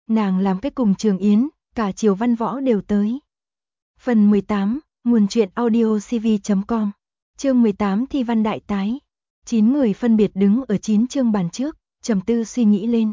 Nàng làm cái cùng Trường Yến, cả Triều Văn Võ đều tới. Phần 18, nguồn truyện audiocv.com. Chương 18 thi văn đại tái. 9 người phân biệt đứng ở 9 chương bàn trước, trầm tư suy nghĩ lên.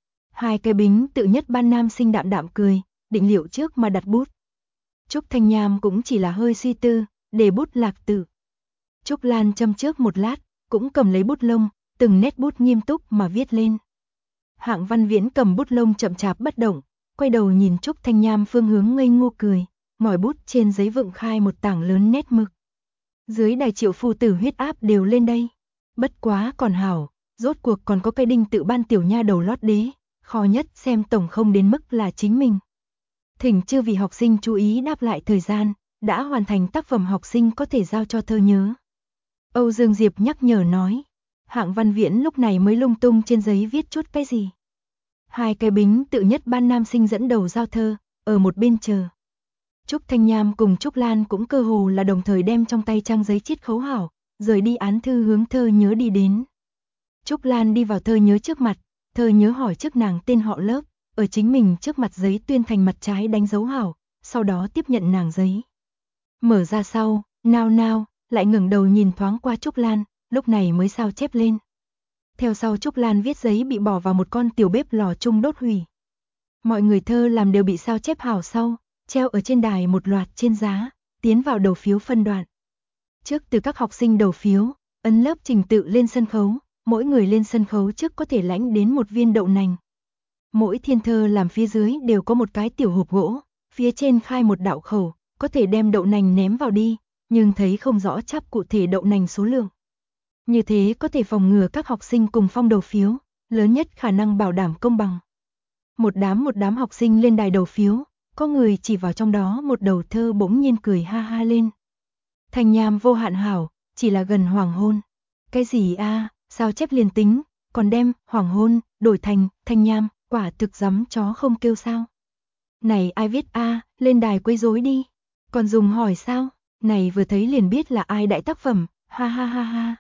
Hai cái bính tự nhất ban nam sinh đạm đạm cười, định liệu trước mà đặt bút. Trúc Thanh Nham cũng chỉ là hơi suy tư, để bút lạc tử. Trúc Lan châm trước một lát, cũng cầm lấy bút lông, từng nét bút nghiêm túc mà viết lên. Hạng Văn Viễn cầm bút lông chậm chạp bất động, quay đầu nhìn Trúc Thanh Nham phương hướng ngây ngô cười, ngòi bút trên giấy vựng khai một tảng lớn nét mực. Dưới đài Triệu phu tử huyết áp đều lên đây. Bất quá còn hảo, rốt cuộc còn có cây đinh tự ban tiểu nha đầu lót đế, khó nhất xem tổng không đến mức là chính mình. Thỉnh chư vị học sinh chú ý đáp lại thời gian, đã hoàn thành tác phẩm học sinh có thể giao cho thơ nhớ. Âu Dương Diệp nhắc nhở nói. Hạng Văn Viễn lúc này mới lung tung trên giấy viết chút cái gì. Hai cái bính tự nhất ban nam sinh dẫn đầu giao thơ, ở một bên chờ. Trúc Thanh Nham cùng Trúc Lan cũng cơ hồ là đồng thời đem trong tay trang giấy chiết khấu hảo, rời đi án thư hướng thơ nhớ đi đến. Trúc Lan đi vào thơ nhớ trước mặt, thơ nhớ hỏi trước nàng tên họ lớp, ở chính mình trước mặt giấy tuyên thành mặt trái đánh dấu hảo, sau đó tiếp nhận nàng giấy. Mở ra sau, nao, lại ngẩng đầu nhìn thoáng qua Trúc Lan, lúc này mới sao chép lên. Theo sau Trúc Lan viết giấy bị bỏ vào một con tiểu bếp lò chung đốt hủy. Mọi người thơ làm đều bị sao chép hảo sau, treo ở trên đài một loạt trên giá, tiến vào đầu phiếu phân đoạn. Trước từ các học sinh đầu phiếu, ấn lớp trình tự lên sân khấu, mỗi người lên sân khấu trước có thể lãnh đến một viên đậu nành. Mỗi thiên thơ làm phía dưới đều có một cái tiểu hộp gỗ, phía trên khai một đạo khẩu, có thể đem đậu nành ném vào đi, nhưng thấy không rõ chắp cụ thể đậu nành số lượng. Như thế có thể phòng ngừa các học sinh cùng phong đầu phiếu, lớn nhất khả năng bảo đảm công bằng. Một đám học sinh lên đài đầu phiếu, có người chỉ vào trong đó một đầu thơ bỗng nhiên cười ha ha lên. Thanh Nham vô hạn hảo, chỉ là gần hoàng hôn. Cái gì a, sao chép liền tính, còn đem hoàng hôn đổi thành Thanh Nham, quả thực giấm chó không kêu sao. Này ai viết a, lên đài quấy rối đi. Còn dùng hỏi sao, này vừa thấy liền biết là ai đại tác phẩm, ha ha ha ha.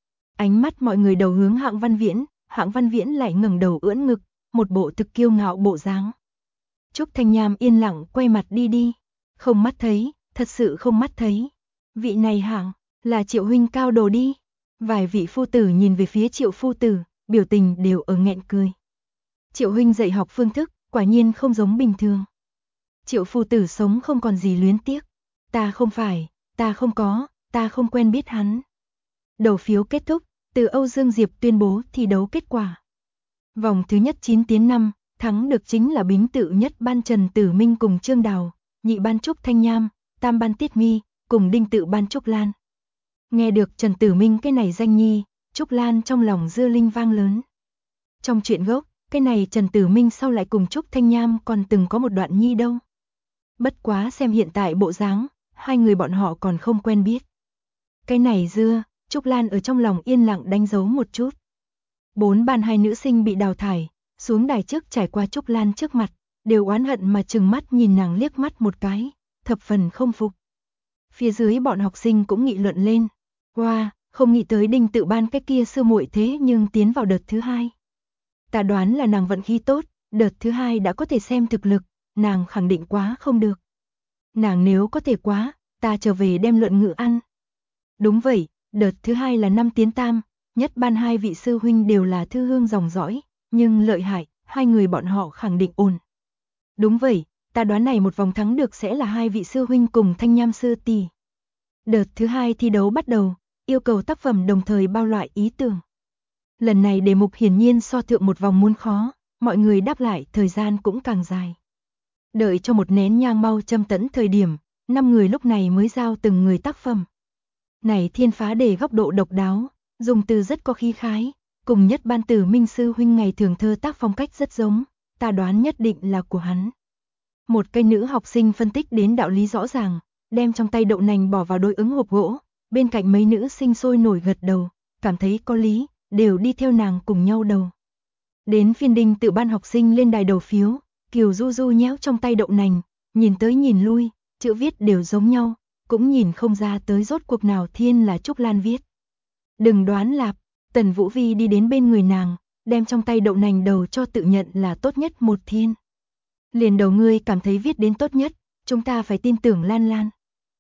Ánh mắt mọi người đầu hướng Hạng Văn Viễn lại ngẩng đầu ưỡn ngực, một bộ thực kiêu ngạo bộ dáng. Trúc Thanh Nham yên lặng quay mặt đi. Không mắt thấy, thật sự không mắt thấy. Vị này Hạng, là Triệu huynh cao đồ đi. Vài vị phu tử nhìn về phía Triệu phu tử, biểu tình đều ở nghẹn cười. Triệu huynh dạy học phương thức, quả nhiên không giống bình thường. Triệu phu tử sống không còn gì luyến tiếc. Ta không phải, ta không có, ta không quen biết hắn. Đầu phiếu kết thúc, từ Âu Dương Diệp tuyên bố thi đấu kết quả. Vòng thứ nhất 9 tiến 5, thắng được chính là bính tự nhất ban Trần Tử Minh cùng Trương Đào, nhị ban Trúc Thanh Nham, tam ban Tiết Mi, cùng đinh tự ban Trúc Lan. Nghe được Trần Tử Minh cái này danh nhi, Trúc Lan trong lòng dưa linh vang lớn. Trong chuyện gốc, cái này Trần Tử Minh sau lại cùng Trúc Thanh Nham còn từng có một đoạn nhi đâu. Bất quá xem hiện tại bộ dáng, hai người bọn họ còn không quen biết. Cái này dưa, Trúc Lan ở trong lòng yên lặng đánh dấu một chút. 4 ban 2 nữ sinh bị đào thải, xuống đài trước trải qua Trúc Lan trước mặt, đều oán hận mà trừng mắt nhìn nàng liếc mắt một cái, thập phần không phục. Phía dưới bọn học sinh cũng nghị luận lên. Wow, không nghĩ tới đinh tự ban cái kia sư muội thế nhưng tiến vào đợt thứ 2. Ta đoán là nàng vận khí tốt, đợt thứ 2 đã có thể xem thực lực, nàng khẳng định quá không được. Nàng nếu có thể quá, ta trở về đem luận ngữ ăn. Đúng vậy, đợt thứ 2 là 5 tiến tam, nhất ban 2 vị sư huynh đều là thư hương dòng dõi, nhưng lợi hại, hai người bọn họ khẳng định ổn. Đúng vậy, ta đoán này một vòng thắng được sẽ là 2 vị sư huynh cùng Thanh Nham sư tỷ. Đợt thứ 2 thi đấu bắt đầu, yêu cầu tác phẩm đồng thời bao loại ý tưởng. Lần này đề mục hiển nhiên so thượng một vòng muốn khó, mọi người đáp lại thời gian cũng càng dài. Đợi cho một nén nhang mau châm tẫn thời điểm, 5 người lúc này mới giao từng người tác phẩm. Này thiên phá đề góc độ độc đáo, dùng từ rất có khí khái, cùng nhất ban Tử Minh sư huynh ngày thường thơ tác phong cách rất giống, ta đoán nhất định là của hắn. Một cây nữ học sinh phân tích đến đạo lý rõ ràng, đem trong tay đậu nành bỏ vào đôi ứng hộp gỗ, bên cạnh mấy nữ sinh sôi nổi gật đầu, cảm thấy có lý, đều đi theo nàng cùng nhau đầu. Đến phiên đinh tự ban học sinh lên đài đầu phiếu, Kiều Du Du nhéo trong tay đậu nành, nhìn tới nhìn lui, chữ viết đều giống nhau, cũng nhìn không ra tới rốt cuộc nào thiên là Trúc Lan viết. Đừng đoán lạp, Tần Vũ Vi đi đến bên người nàng, đem trong tay đậu nành đầu cho tự nhận là tốt nhất một thiên. Liền đầu ngươi cảm thấy viết đến tốt nhất, chúng ta phải tin tưởng Lan Lan.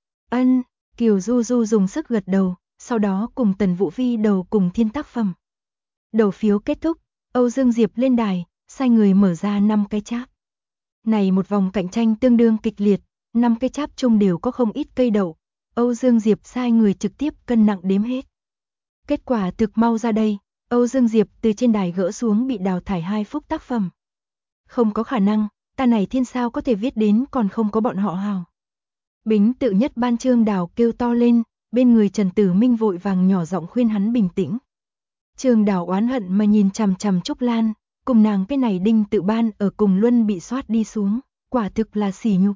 Ân, Kiều Du Du dùng sức gật đầu, sau đó cùng Tần Vũ Vi đầu cùng thiên tác phẩm. Đầu phiếu kết thúc, Âu Dương Diệp lên đài, sai người mở ra 5 cái cháp. Này một vòng cạnh tranh tương đương kịch liệt, 5 cái cháp chung đều có không ít cây đậu. Âu Dương Diệp sai người trực tiếp cân nặng đếm hết. Kết quả thực mau ra đây, Âu Dương Diệp từ trên đài gỡ xuống bị đào thải 2 phúc tác phẩm. Không có khả năng, ta này thiên sao có thể viết đến còn không có bọn họ hào. Bính tự nhất ban Trương Đào kêu to lên, bên người Trần Tử Minh vội vàng nhỏ giọng khuyên hắn bình tĩnh. Trương Đào oán hận mà nhìn chằm chằm Trúc Lan, cùng nàng cái này đinh tự ban ở cùng luân bị soát đi xuống, quả thực là sỉ nhục.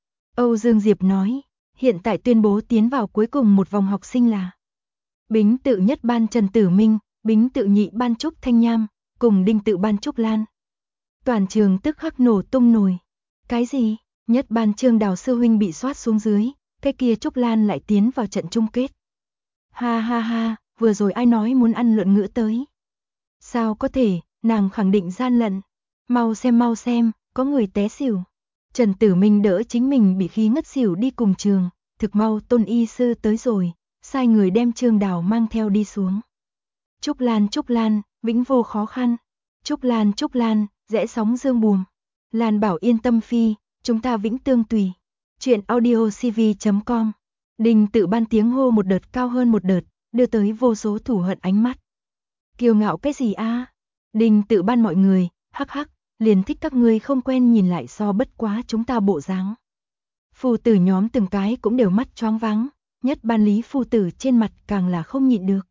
Âu Dương Diệp nói, hiện tại tuyên bố tiến vào cuối cùng một vòng học sinh là Bính tự nhất ban Trần Tử Minh, Bính tự nhị ban Trúc Thanh Nham, cùng đinh tự ban Trúc Lan. Toàn trường tức khắc nổ tung nổi. Cái gì? Nhất ban Trương Đào sư huynh bị soát xuống dưới, cái kia Trúc Lan lại tiến vào trận chung kết. Ha ha ha, vừa rồi ai nói muốn ăn luận ngữ tới? Sao có thể, nàng khẳng định gian lận. Mau xem, có người té xỉu. Trần Tử Minh đỡ chính mình bị khí ngất xỉu đi cùng trường, thực mau Tôn y sư tới rồi, sai người đem Trương Đào mang theo đi xuống. Trúc Lan, vĩnh vô khó khăn. Trúc Lan, rẽ sóng dương buồm. Lan bảo yên tâm phi, chúng ta vĩnh tương tùy. Chuyện audiocv.com. Đinh tự ban tiếng hô một đợt cao hơn một đợt, đưa tới vô số thù hận ánh mắt. Kiêu ngạo cái gì a? Đinh tự ban mọi người, hắc hắc, liền thích các ngươi không quen nhìn lại so bất quá chúng ta bộ dáng. Phu tử nhóm từng cái cũng đều mắt choáng váng, nhất ban Lý phu tử trên mặt càng là không nhịn được.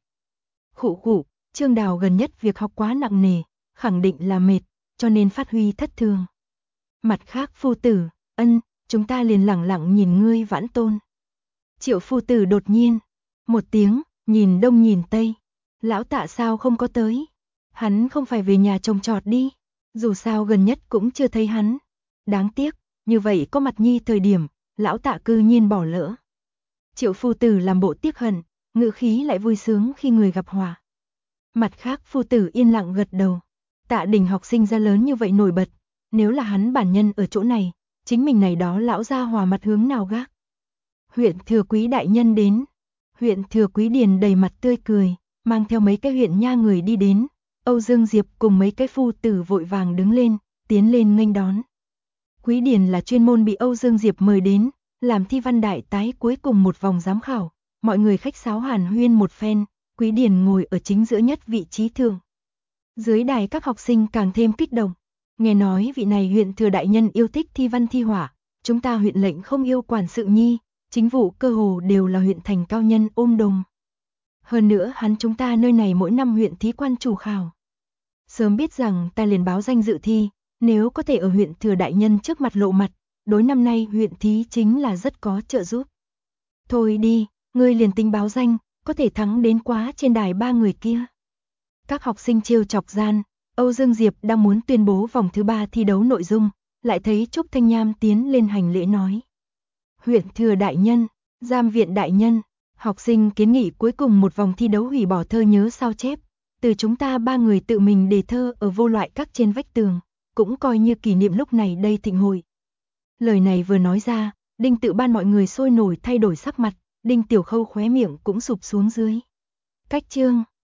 Khụ, Trương Đào gần nhất việc học quá nặng nề, khẳng định là mệt, cho nên phát huy thất thường. Mặt khác phu tử, chúng ta liền lẳng lặng nhìn ngươi vãn tôn. Triệu phu tử đột nhiên, một tiếng, nhìn đông nhìn tây. Lão Tạ sao không có tới? Hắn không phải về nhà trồng trọt đi, dù sao gần nhất cũng chưa thấy hắn. Đáng tiếc, như vậy có mặt nhi thời điểm, Lão Tạ cư nhiên bỏ lỡ. Triệu phu tử làm bộ tiếc hận, ngữ khí lại vui sướng khi người gặp hòa. Mặt khác phu tử yên lặng gật đầu. Tạ Đình học sinh ra lớn như vậy nổi bật, nếu là hắn bản nhân ở chỗ này, chính mình này đó lão gia hòa mặt hướng nào gác. Huyện Thừa Quý đại nhân đến. Huyện Thừa Quý Điền đầy mặt tươi cười, mang theo mấy cái huyện nha người đi đến. Âu Dương Diệp cùng mấy cái phu tử vội vàng đứng lên, tiến lên nghênh đón. Quý Điền là chuyên môn bị Âu Dương Diệp mời đến, làm thi văn đại tái cuối cùng một vòng giám khảo. Mọi người khách sáo hàn huyên một phen, Quý Điền ngồi ở chính giữa nhất vị trí thượng. Dưới đài các học sinh càng thêm kích động. Nghe nói vị này huyện thừa đại nhân yêu thích thi văn thi họa, chúng ta huyện lệnh không yêu quản sự nhi, chính vụ cơ hồ đều là huyện thành cao nhân ôm đồm. Hơn nữa hắn chúng ta nơi này mỗi năm huyện thí quan chủ khảo. Sớm biết rằng ta liền báo danh dự thi, nếu có thể ở huyện thừa đại nhân trước mặt lộ mặt, đối năm nay huyện thí chính là rất có trợ giúp. Thôi đi, ngươi liền tính báo danh, có thể thắng đến quá trên đài 3 người kia. Các học sinh trêu chọc gian, Âu Dương Diệp đang muốn tuyên bố vòng thứ 3 thi đấu nội dung, lại thấy Trúc Thanh Nham tiến lên hành lễ nói. Huyện thừa đại nhân, giam viện đại nhân, học sinh kiến nghị cuối cùng một vòng thi đấu hủy bỏ thơ nhớ sao chép, từ chúng ta 3 người tự mình đề thơ ở vô loại các trên vách tường, cũng coi như kỷ niệm lúc này đây thịnh hội. Lời này vừa nói ra, Đinh tự ban mọi người sôi nổi thay đổi sắc mặt, Đinh Tiểu Khâu khóe miệng cũng sụp xuống dưới. Cách chương